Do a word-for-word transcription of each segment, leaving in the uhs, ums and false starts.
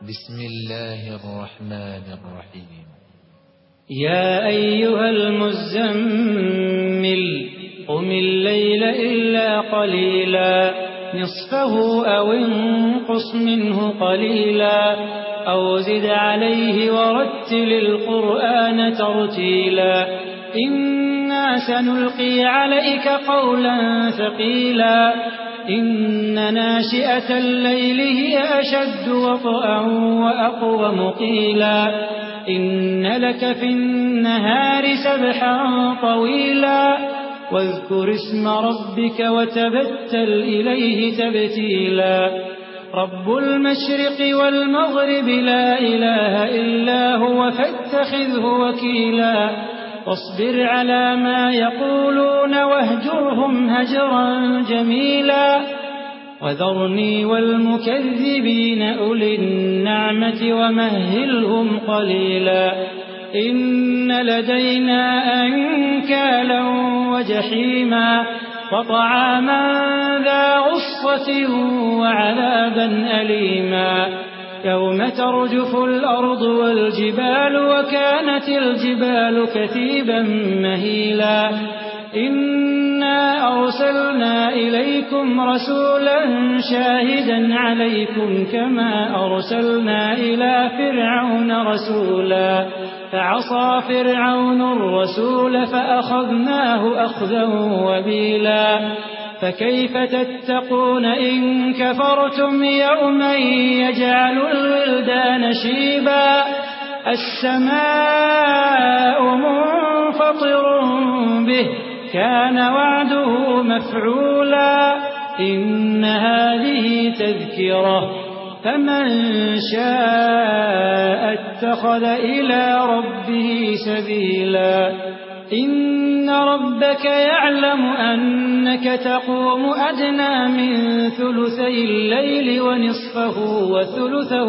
بسم الله الرحمن الرحيم. يا أيها المزمل قم الليل إلا قليلا نصفه أو انقص منه قليلا أو زد عليه ورتل القرآن ترتيلا إنا سنلقي عليك قولا ثقيلا إن ناشئة الليل هي أشد وطئا وأقوم قيلا إن لك في النهار سبحا طويلا واذكر اسم ربك وتبتل إليه تبتيلا رب المشرق والمغرب لا إله إلا هو فاتخذه وكيلا واصبر على ما يقولون واهجرهم هجرا جميلا وذرني والمكذبين أولي النعمة ومهلهم قليلا إن لدينا أنكالا وجحيما وطعاما ذا غصة وعذابا أليما يوم ترجف الأرض والجبال وكانت الجبال كثيبا مهيلا إنا أرسلنا إليكم رسولا شاهدا عليكم كما أرسلنا إلى فرعون رسولا فعصى فرعون الرسول فأخذناه أخذا وبيلا فكيف تتقون إن كفرتم يوما يجعل الولدان شيبا السماء منفطر به كان وعده مفعولا إن هذه تذكرة فمن شاء اتخذ إلى ربه سبيلا إن ربك يعلم أنك تقوم أدنى من ثلثي الليل ونصفه وثلثه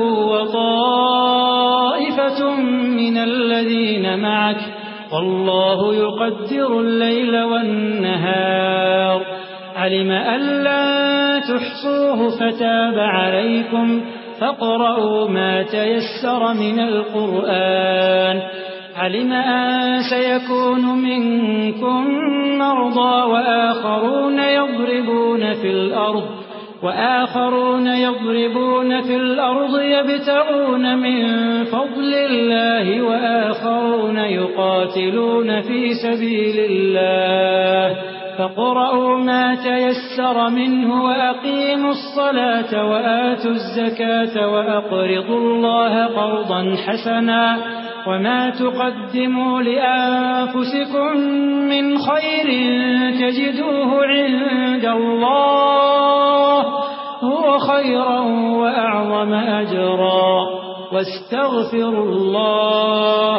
وطائفة من الذين معك والله يقدر الليل والنهار علم أن لا تحصوه فتاب عليكم فاقرؤوا ما تيسر من القرآن علم أن سيكون منكم مرضى وآخرون يضربون في الأرض وآخرون يضربون في الأرض يبتغون من فضل الله وآخرون يقاتلون في سبيل الله فاقرؤوا ما تيسر منه وأقيموا الصلاة وآتوا الزكاة وأقرضوا الله قرضا حسنا وما تقدموا لأنفسكم من خير تجدوه عند الله هو خيرا وأعظم أجرا واستغفروا الله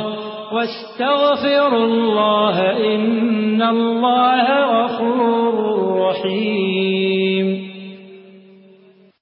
واستغفروا الله إن الله غفور رحيم.